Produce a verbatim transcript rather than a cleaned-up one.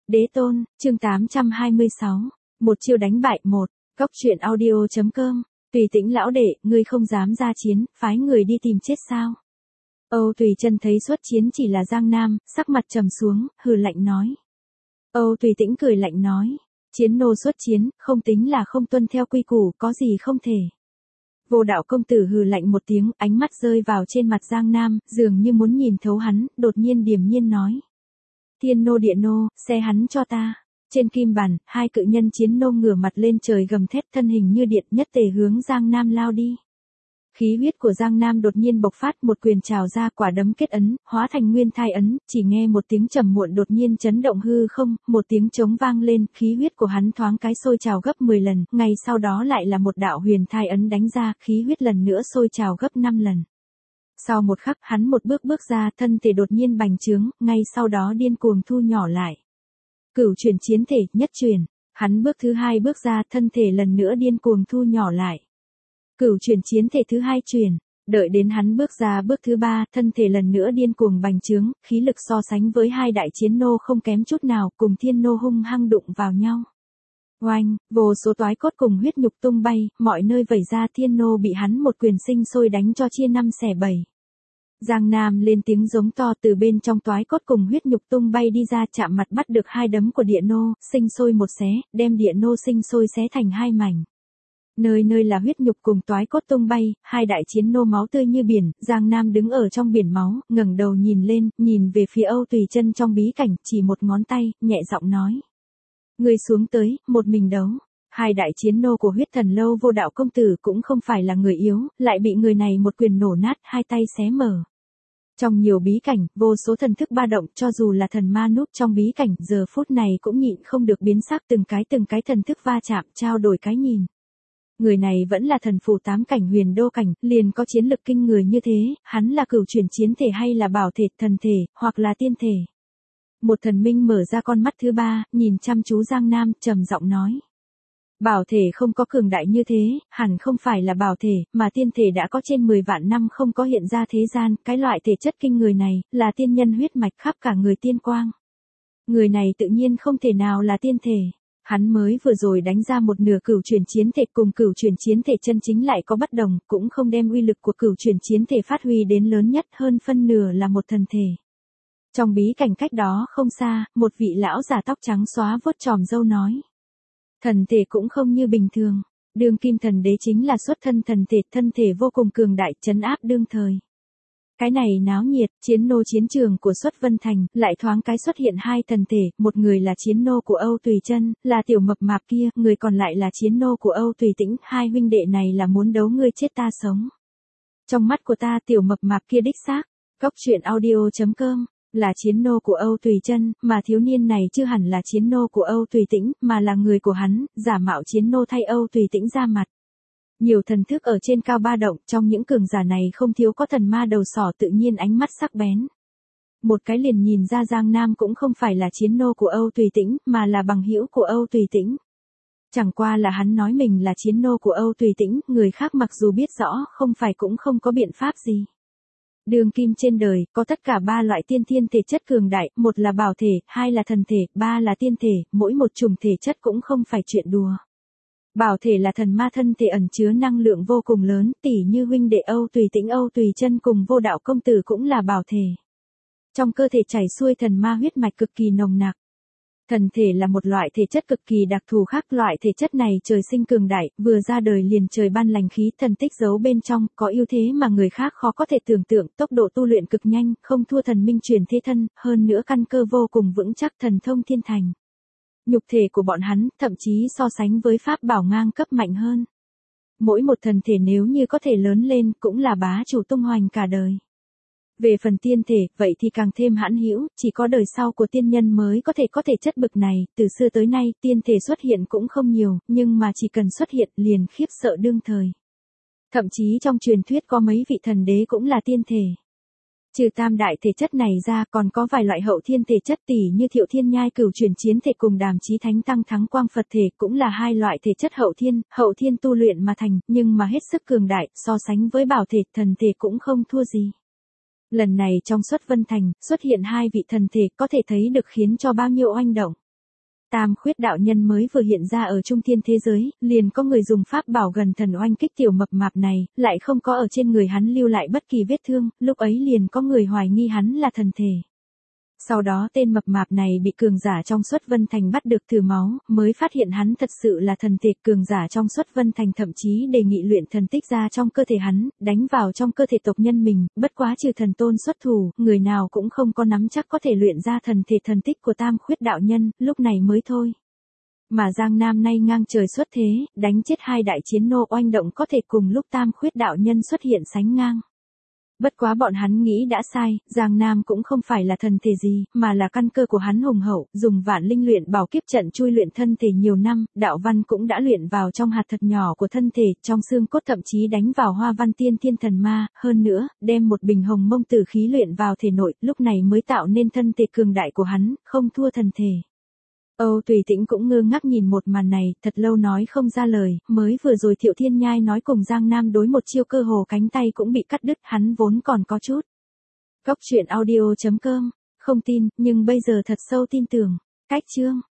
Đế tôn, chương tám trăm hai mươi sáu. Một chiêu đánh bại một. Cốc truyện audio.com. Tùy Tĩnh lão đệ, ngươi không dám ra chiến, phái người đi tìm chết sao? Âu Tùy Chân thấy xuất chiến chỉ là Giang Nam, sắc mặt trầm xuống, hừ lạnh nói. Âu Tùy Tĩnh cười lạnh nói. Chiến nô xuất chiến, không tính là không tuân theo quy củ, có gì không thể. Vô Đạo công tử hừ lạnh một tiếng, ánh mắt rơi vào trên mặt Giang Nam, dường như muốn nhìn thấu hắn, đột nhiên điềm nhiên nói. Thiên nô địa nô, xe hắn cho ta. Trên kim bàn, hai cự nhân chiến nô ngửa mặt lên trời gầm thét, thân hình như điện, nhất tề hướng Giang Nam lao đi. Khí huyết của Giang Nam đột nhiên bộc phát, một quyền trào ra, quả đấm kết ấn, hóa thành nguyên thai ấn, chỉ nghe một tiếng trầm muộn đột nhiên chấn động hư không, một tiếng trống vang lên, khí huyết của hắn thoáng cái sôi trào gấp mười lần, ngay sau đó lại là một đạo huyền thai ấn đánh ra, khí huyết lần nữa sôi trào gấp năm lần. Sau một khắc, hắn một bước bước ra, thân thể đột nhiên bành trướng, ngay sau đó điên cuồng thu nhỏ lại. Cửu chuyển chiến thể, nhất chuyển, hắn bước thứ hai bước ra, thân thể lần nữa điên cuồng thu nhỏ lại. Cửu chuyển chiến thể thứ hai chuyển, đợi đến hắn bước ra bước thứ ba, thân thể lần nữa điên cuồng bành trướng, khí lực so sánh với hai đại chiến nô không kém chút nào, cùng thiên nô hung hăng đụng vào nhau. Oanh, vô số toái cốt cùng huyết nhục tung bay, mọi nơi vẩy ra, thiên nô bị hắn một quyền sinh sôi đánh cho chia năm xẻ bảy. Giang Nam lên tiếng giống to, từ bên trong toái cốt cùng huyết nhục tung bay đi ra, chạm mặt bắt được hai đấm của địa nô, sinh sôi một xé, đem địa nô sinh sôi xé thành hai mảnh. Nơi nơi là huyết nhục cùng toái cốt tung bay, hai đại chiến nô máu tươi như biển, Giang Nam đứng ở trong biển máu, ngẩng đầu nhìn lên, nhìn về phía Âu Tùy Chân trong bí cảnh, chỉ một ngón tay, nhẹ giọng nói. Người xuống tới, một mình đấu. Hai đại chiến nô của huyết thần lâu Vô Đạo công tử cũng không phải là người yếu, lại bị người này một quyền nổ nát, hai tay xé mở. Trong nhiều bí cảnh, vô số thần thức ba động, cho dù là thần ma núp trong bí cảnh, giờ phút này cũng nhịn không được biến sắc, từng cái từng cái thần thức va chạm, trao đổi cái nhìn. Người này vẫn là thần phù tám cảnh huyền đô cảnh, liền có chiến lực kinh người như thế, hắn là cửu chuyển chiến thể hay là bảo thể, thần thể, hoặc là tiên thể. Một thần minh mở ra con mắt thứ ba, nhìn chăm chú Giang Nam, trầm giọng nói. Bảo thể không có cường đại như thế, hẳn không phải là bảo thể, mà tiên thể đã có trên mười vạn năm không có hiện ra thế gian, cái loại thể chất kinh người này, là tiên nhân huyết mạch khắp cả người tiên quang. Người này tự nhiên không thể nào là tiên thể. Hắn mới vừa rồi đánh ra một nửa cửu chuyển chiến thể, cùng cửu chuyển chiến thể chân chính lại có bất đồng, cũng không đem uy lực của cửu chuyển chiến thể phát huy đến lớn nhất, hơn phân nửa là một thần thể. Trong bí cảnh cách đó không xa, một vị lão già tóc trắng xóa vuốt chòm râu nói. Thần thể cũng không như bình thường, đương kim thần đế chính là xuất thân thần thể, thân thể vô cùng cường đại, trấn áp đương thời. Cái này náo nhiệt, chiến nô chiến trường của Xuất Vân Thành, lại thoáng cái xuất hiện hai thần thể, một người là chiến nô của Âu Tùy Chân, là tiểu mập mạp kia, người còn lại là chiến nô của Âu Tùy Tĩnh, hai huynh đệ này là muốn đấu ngươi chết ta sống. Trong mắt của ta tiểu mập mạp kia đích xác, cốc truyện audio.com, là chiến nô của Âu Tùy Chân, mà thiếu niên này chưa hẳn là chiến nô của Âu Tùy Tĩnh, mà là người của hắn, giả mạo chiến nô thay Âu Tùy Tĩnh ra mặt. Nhiều thần thức ở trên cao ba động, trong những cường giả này không thiếu có thần ma đầu sỏ, tự nhiên ánh mắt sắc bén. Một cái liền nhìn ra Giang Nam cũng không phải là chiến nô của Âu Tùy Tĩnh, mà là bằng hữu của Âu Tùy Tĩnh. Chẳng qua là hắn nói mình là chiến nô của Âu Tùy Tĩnh, người khác mặc dù biết rõ, không phải cũng không có biện pháp gì. Đường kim trên đời, có tất cả ba loại tiên thiên thể chất cường đại, một là bảo thể, hai là thần thể, ba là tiên thể, mỗi một chủng thể chất cũng không phải chuyện đùa. Bảo thể là thần ma thân thể ẩn chứa năng lượng vô cùng lớn, tỉ như huynh đệ Âu Tùy Tĩnh Âu Tùy Chân cùng Vô Đạo công tử cũng là bảo thể. Trong cơ thể chảy xuôi thần ma huyết mạch cực kỳ nồng nặc. Thần thể là một loại thể chất cực kỳ đặc thù khác, loại thể chất này trời sinh cường đại, vừa ra đời liền trời ban lành khí, thần tích giấu bên trong, có ưu thế mà người khác khó có thể tưởng tượng, tốc độ tu luyện cực nhanh, không thua thần minh truyền thế thân, hơn nữa căn cơ vô cùng vững chắc, thần thông thiên thành. Nhục thể của bọn hắn, thậm chí so sánh với pháp bảo ngang cấp mạnh hơn. Mỗi một thần thể nếu như có thể lớn lên, cũng là bá chủ tung hoành cả đời. Về phần tiên thể, vậy thì càng thêm hãn hữu, chỉ có đời sau của tiên nhân mới có thể có thể chất bực này, từ xưa tới nay, tiên thể xuất hiện cũng không nhiều, nhưng mà chỉ cần xuất hiện, liền khiếp sợ đương thời. Thậm chí trong truyền thuyết có mấy vị thần đế cũng là tiên thể. Trừ tam đại thể chất này ra, còn có vài loại hậu thiên thể chất tỷ như Thiệu Thiên Nhai cửu chuyển chiến thể cùng Đàm Chí Thánh Tăng Thắng Quang Phật thể, cũng là hai loại thể chất hậu thiên, hậu thiên tu luyện mà thành, nhưng mà hết sức cường đại, so sánh với bảo thể, thần thể cũng không thua gì. Lần này trong Xuất Vân Thành, xuất hiện hai vị thần thể, có thể thấy được khiến cho bao nhiêu oanh động. Tam Khuyết đạo nhân mới vừa hiện ra ở trung thiên thế giới, liền có người dùng pháp bảo gần thần oanh kích tiểu mập mạp này, lại không có ở trên người hắn lưu lại bất kỳ vết thương, lúc ấy liền có người hoài nghi hắn là thần thể. Sau đó tên mập mạp này bị cường giả trong Xuất Vân Thành bắt được thử máu, mới phát hiện hắn thật sự là thần thể. Cường giả trong Xuất Vân Thành thậm chí đề nghị luyện thần tích ra trong cơ thể hắn, đánh vào trong cơ thể tộc nhân mình, bất quá trừ thần tôn xuất thủ, người nào cũng không có nắm chắc có thể luyện ra thần thể thần tích của Tam Khuyết đạo nhân, lúc này mới thôi. Mà Giang Nam nay ngang trời xuất thế, đánh chết hai đại chiến nô oanh động có thể cùng lúc Tam Khuyết đạo nhân xuất hiện sánh ngang. Bất quá bọn hắn nghĩ đã sai, Giang Nam cũng không phải là thần thể gì, mà là căn cơ của hắn hùng hậu, dùng vạn linh luyện bảo kiếp trận chui luyện thân thể nhiều năm, đạo văn cũng đã luyện vào trong hạt thật nhỏ của thân thể, trong xương cốt thậm chí đánh vào hoa văn tiên thiên thần ma, hơn nữa, đem một bình hồng mông tử khí luyện vào thể nội, lúc này mới tạo nên thân thể cường đại của hắn, không thua thần thể. Âu Tùy Tĩnh cũng ngơ ngác nhìn một màn này, thật lâu nói không ra lời, mới vừa rồi Thiệu Thiên Nhai nói cùng Giang Nam đối một chiêu cơ hồ cánh tay cũng bị cắt đứt, hắn vốn còn có chút. Góc truyện audio chấm com, không tin, nhưng bây giờ thật sâu tin tưởng. Cách chương